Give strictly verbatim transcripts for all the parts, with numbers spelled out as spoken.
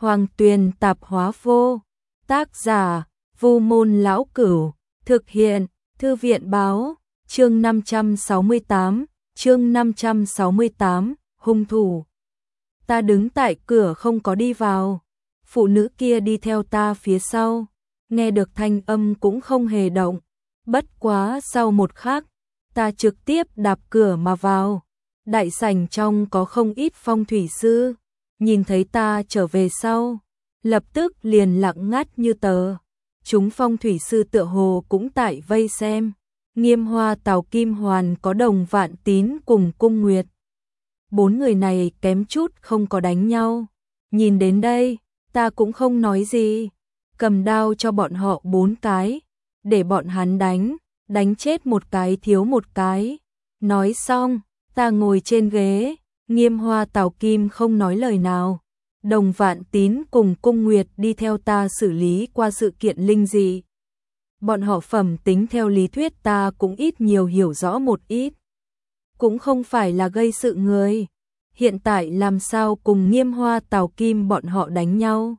Hoàng Tuyền tạp hóa vô. Tác giả, Vu Môn Lão Cửu. Thực hiện, Thư viện báo. Chương năm trăm sáu mươi tám, chương năm trăm sáu mươi tám, hung thủ. Ta đứng tại cửa không có đi vào. Phụ nữ kia đi theo ta phía sau. Nghe được thanh âm cũng không hề động. Bất quá sau một khắc, ta trực tiếp đạp cửa mà vào. Đại sảnh trong có không ít phong thủy sư. Nhìn thấy ta trở về sau, lập tức liền lặng ngắt như tờ. Chúng phong thủy sư tựa hồ cũng tại vây xem. Nghiêm Hoa, Tào Kim Hoàn có Đồng Vạn Tín cùng Cung Nguyệt. Bốn người này kém chút không có đánh nhau. Nhìn đến đây, ta cũng không nói gì. Cầm đao cho bọn họ bốn cái, để bọn hắn đánh, đánh chết một cái thiếu một cái. Nói xong, ta ngồi trên ghế, Nghiêm Hoa, Tào Kim không nói lời nào. Đồng Vạn Tín cùng Cung Nguyệt đi theo ta xử lý qua sự kiện linh dị. Bọn họ phẩm tính theo lý thuyết ta cũng ít nhiều hiểu rõ một ít. Cũng không phải là gây sự người. Hiện tại làm sao cùng Nghiêm Hoa, Tào Kim bọn họ đánh nhau.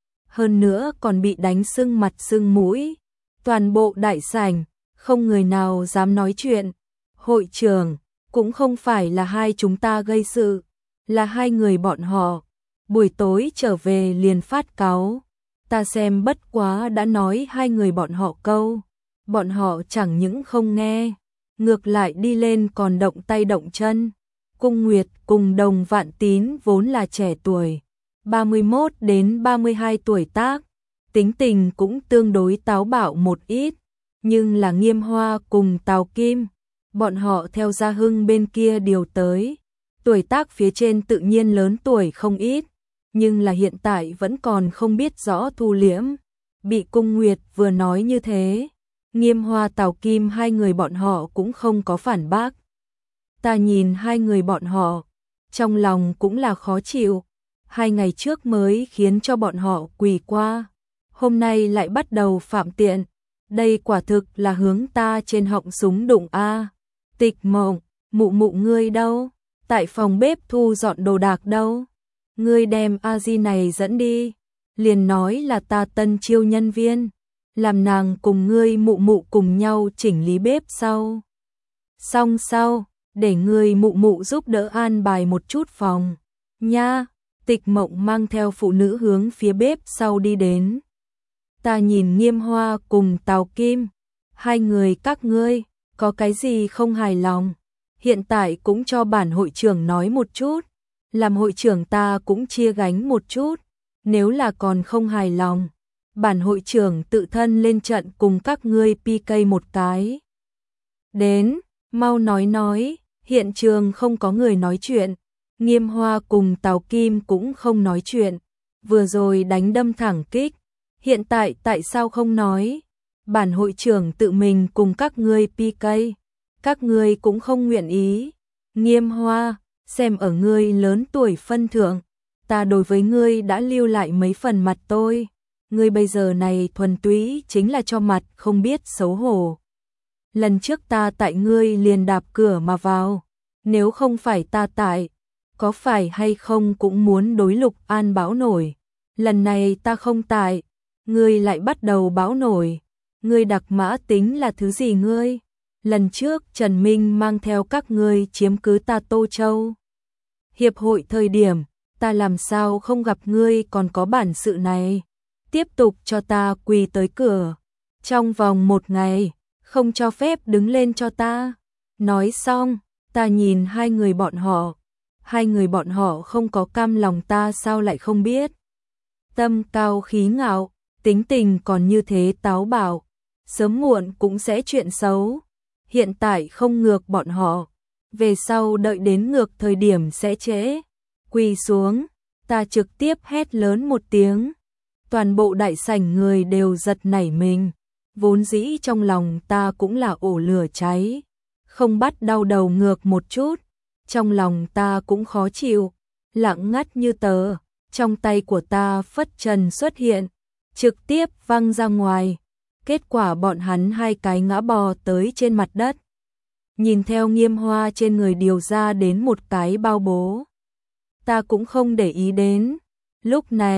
Hơn nữa còn bị đánh sưng mặt sưng mũi. Toàn bộ đại sảnh, không người nào dám nói chuyện. Hội trưởng, cũng không phải là hai chúng ta gây sự, là hai người bọn họ. Buổi tối trở về liền phát cáu. Ta xem bất quá đã nói hai người bọn họ câu. Bọn họ chẳng những không nghe, ngược lại đi lên còn động tay động chân. Cung Nguyệt cùng Đồng Vạn Tín vốn là trẻ tuổi, ba mươi mốt đến ba mươi hai tuổi tác, tính tình cũng tương đối táo bạo một ít, nhưng là Nghiêm Hoa cùng Tào Kim, bọn họ theo Gia Hưng bên kia điều tới, tuổi tác phía trên tự nhiên lớn tuổi không ít, nhưng là hiện tại vẫn còn không biết rõ thu liễm. Bị Cung Nguyệt vừa nói như thế, Nghiêm Hoa, Tào Kim hai người bọn họ cũng không có phản bác. Ta nhìn hai người bọn họ, trong lòng cũng là khó chịu. Hai ngày trước mới khiến cho bọn họ quỳ qua, hôm nay lại bắt đầu phạm tiện. Đây quả thực là hướng ta trên họng súng đụng a. Tịch Mộng, mụ mụ ngươi đâu? Tại phòng bếp thu dọn đồ đạc đâu? Ngươi đem a di này dẫn đi, liền nói là ta tân chiêu nhân viên, làm nàng cùng ngươi mụ mụ cùng nhau chỉnh lý bếp sau. Xong sau, để ngươi mụ mụ giúp đỡ an bài một chút phòng. Nha, Tịch Mộng mang theo phụ nữ hướng phía bếp sau đi đến. Ta nhìn Nghiêm Hoa cùng Tào Kim, hai người các ngươi, có cái gì không hài lòng? Hiện tại cũng cho bản hội trưởng nói một chút, làm hội trưởng ta cũng chia gánh một chút, nếu là còn không hài lòng, bản hội trưởng tự thân lên trận cùng các ngươi pê ca một cái. Đến, mau nói nói, hiện trường không có người nói chuyện, Nghiêm Hoa cùng Tào Kim cũng không nói chuyện, vừa rồi đánh đâm thẳng kích, hiện tại tại sao không nói? Bản hội trưởng tự mình cùng các ngươi pê ca, các ngươi cũng không nguyện ý. Nghiêm Hoa, xem ở ngươi lớn tuổi phân thượng, ta đối với ngươi đã lưu lại mấy phần mặt tôi, ngươi bây giờ này thuần túy chính là cho mặt không biết xấu hổ. Lần trước ta tại ngươi liền đạp cửa mà vào, nếu không phải ta tại, có phải hay không cũng muốn đối Lục An báo nổi. Lần này ta không tại, ngươi lại bắt đầu báo nổi. Ngươi đặc mã tính là thứ gì ngươi? Lần trước Trần Minh mang theo các ngươi chiếm cứ ta Tô Châu. Hiệp hội thời điểm, ta làm sao không gặp ngươi còn có bản sự này. Tiếp tục cho ta quỳ tới cửa. Trong vòng một ngày, không cho phép đứng lên cho ta. Nói xong, ta nhìn hai người bọn họ. Hai người bọn họ không có cam lòng ta sao lại không biết. Tâm cao khí ngạo, tính tình còn như thế táo bạo. Sớm muộn cũng sẽ chuyện xấu. Hiện tại không ngược bọn họ, về sau đợi đến ngược thời điểm sẽ trễ. Quỳ xuống, ta trực tiếp hét lớn một tiếng. Toàn bộ đại sảnh người đều giật nảy mình. Vốn dĩ trong lòng ta cũng là ổ lửa cháy, không bắt đau đầu ngược một chút. Trong lòng ta cũng khó chịu, lặng ngắt như tờ. Trong tay của ta phất trần xuất hiện, trực tiếp văng ra ngoài. Kết quả bọn hắn hai cái ngã bò tới trên mặt đất. Nhìn theo Nghiêm Hoa trên người điều ra đến một cái bao bố. Ta cũng không để ý đến. Lúc này,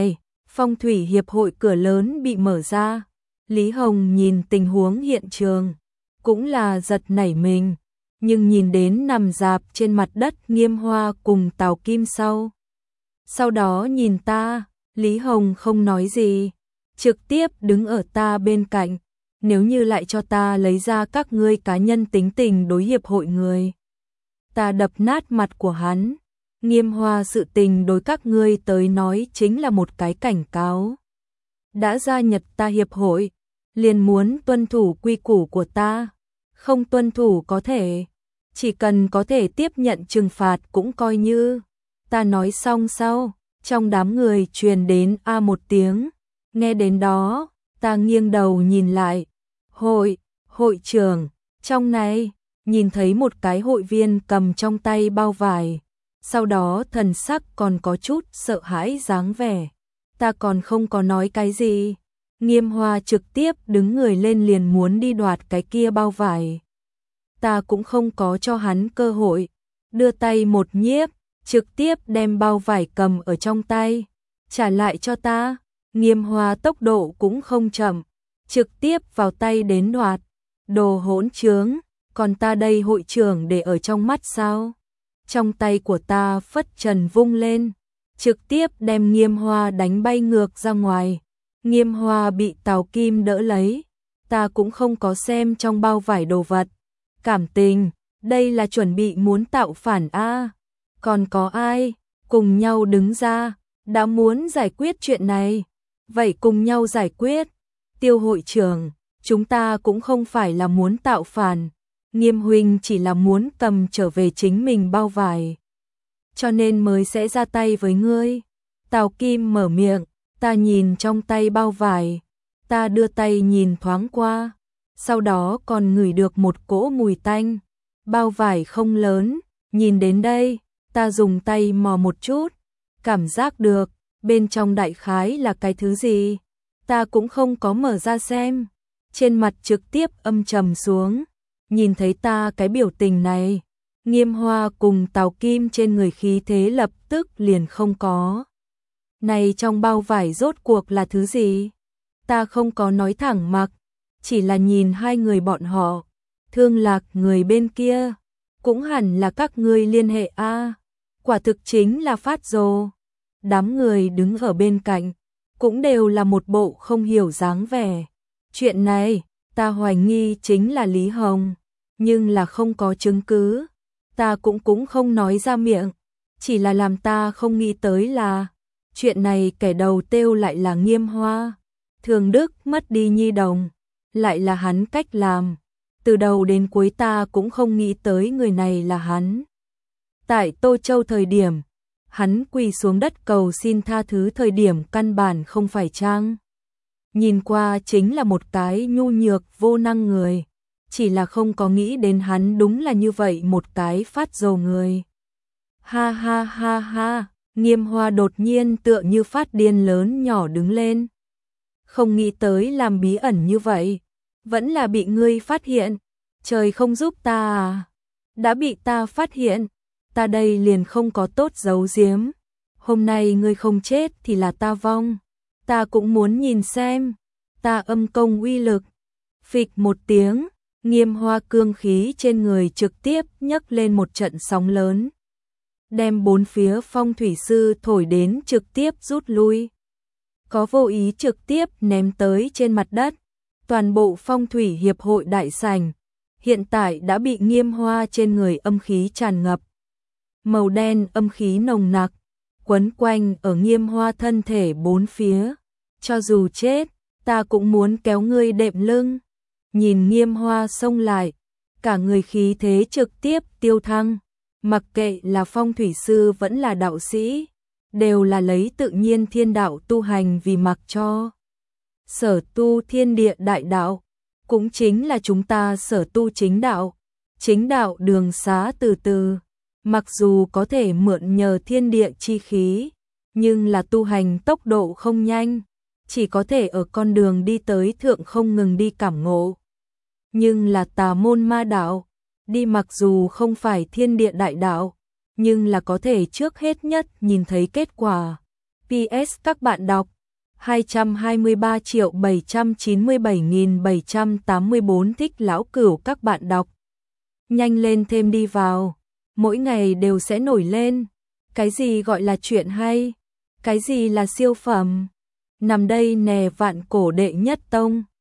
Phong thủy hiệp hội cửa lớn bị mở ra. Lý Hồng nhìn tình huống hiện trường, cũng là giật nảy mình, nhưng nhìn đến nằm rạp trên mặt đất Nghiêm Hoa cùng Tào Kim sau. Sau đó nhìn ta, Lý Hồng không nói gì, trực tiếp đứng ở ta bên cạnh, nếu như lại cho ta lấy ra các ngươi cá nhân tính tình đối hiệp hội người. Ta đập nát mặt của hắn, Nghiêm Hoa sự tình đối các ngươi tới nói chính là một cái cảnh cáo. Đã gia nhập ta hiệp hội, liền muốn tuân thủ quy củ của ta, không tuân thủ có thể, chỉ cần có thể tiếp nhận trừng phạt cũng coi như. Ta nói xong sau, trong đám người truyền đến a một tiếng, nghe đến đó, ta nghiêng đầu nhìn lại, hội, hội trưởng, trong này, nhìn thấy một cái hội viên cầm trong tay bao vải, sau đó thần sắc còn có chút sợ hãi dáng vẻ, ta còn không có nói cái gì. Nghiêm Hoa trực tiếp đứng người lên liền muốn đi đoạt cái kia bao vải. Ta cũng không có cho hắn cơ hội, đưa tay một nhiếp, trực tiếp đem bao vải cầm ở trong tay, trả lại cho ta. Nghiêm Hoa tốc độ cũng không chậm, trực tiếp vào tay đến đoạt. Đồ hỗn trướng, còn ta đây hội trưởng để ở trong mắt sao? Trong tay của ta phất trần vung lên, trực tiếp đem Nghiêm Hoa đánh bay ngược ra ngoài. Nghiêm Hoa bị Tào Kim đỡ lấy, ta cũng không có xem trong bao vải đồ vật. Cảm tình, đây là chuẩn bị muốn tạo phản a. Còn có ai, cùng nhau đứng ra, đã muốn giải quyết chuyện này. Vậy cùng nhau giải quyết. Tiêu hội trưởng, chúng ta cũng không phải là muốn tạo phản. Nghiêm huynh chỉ là muốn cầm trở về chính mình bao vải, cho nên mới sẽ ra tay với ngươi. Tào Kim mở miệng, ta nhìn trong tay bao vải, ta đưa tay nhìn thoáng qua, sau đó còn ngửi được một cỗ mùi tanh. Bao vải không lớn, nhìn đến đây, ta dùng tay mò một chút, cảm giác được, bên trong đại khái là cái thứ gì. Ta cũng không có mở ra xem, trên mặt trực tiếp âm trầm xuống. Nhìn thấy ta cái biểu tình này, Nghiêm Hoa cùng Tào Kim trên người khí thế lập tức liền không có. Này trong bao vải rốt cuộc là thứ gì? Ta không có nói thẳng mặc, chỉ là nhìn hai người bọn họ. Thương Lạc người bên kia, cũng hẳn là các ngươi liên hệ a. À, quả thực chính là phát rồ. Đám người đứng ở bên cạnh, cũng đều là một bộ không hiểu dáng vẻ. Chuyện này, ta hoài nghi chính là Lý Hồng, nhưng là không có chứng cứ. Ta cũng cũng không nói ra miệng, chỉ là làm ta không nghĩ tới là chuyện này kẻ đầu tiêu lại là Nghiêm Hoa. Thường Đức mất đi nhi đồng, lại là hắn cách làm. Từ đầu đến cuối ta cũng không nghĩ tới người này là hắn. Tại Tô Châu thời điểm, hắn quỳ xuống đất cầu xin tha thứ thời điểm căn bản không phải trang. Nhìn qua chính là một cái nhu nhược vô năng người, chỉ là không có nghĩ đến hắn đúng là như vậy một cái phát rồ người. Ha ha ha ha, Nghiêm Hoa đột nhiên tựa như phát điên lớn nhỏ đứng lên. Không nghĩ tới làm bí ẩn như vậy, vẫn là bị ngươi phát hiện, trời không giúp ta à. Đã bị ta phát hiện, ta đây liền không có tốt giấu giếm. Hôm nay ngươi không chết thì là ta vong, ta cũng muốn nhìn xem, ta âm công uy lực. Phịch một tiếng, Nghiêm Hoa cương khí trên người trực tiếp nhấc lên một trận sóng lớn, đem bốn phía phong thủy sư thổi đến trực tiếp rút lui. Có vô ý trực tiếp ném tới trên mặt đất. Toàn bộ phong thủy hiệp hội đại sảnh hiện tại đã bị Nghiêm Hoa trên người âm khí tràn ngập. Màu đen âm khí nồng nặc, quấn quanh ở Nghiêm Hoa thân thể bốn phía. Cho dù chết, ta cũng muốn kéo ngươi đệm lưng. Nhìn Nghiêm Hoa xông lại, cả người khí thế trực tiếp tiêu thăng. Mặc kệ là phong thủy sư vẫn là đạo sĩ, đều là lấy tự nhiên thiên đạo tu hành vì mặc cho. Sở tu thiên địa đại đạo, cũng chính là chúng ta sở tu chính đạo. Chính đạo đường xá từ từ, mặc dù có thể mượn nhờ thiên địa chi khí, nhưng là tu hành tốc độ không nhanh, chỉ có thể ở con đường đi tới thượng không ngừng đi cảm ngộ. Nhưng là tà môn ma đạo, đi mặc dù không phải thiên địa đại đạo, nhưng là có thể trước hết nhất nhìn thấy kết quả. pê ét các bạn đọc hai trăm hai mươi ba triệu bảy trăm chín mươi bảy nghìn bảy trăm tám mươi bốn thích lão cửu các bạn đọc. Nhanh lên thêm đi vào, mỗi ngày đều sẽ nổi lên. Cái gì gọi là chuyện hay? Cái gì là siêu phẩm? Nằm đây nè vạn cổ đệ nhất tông.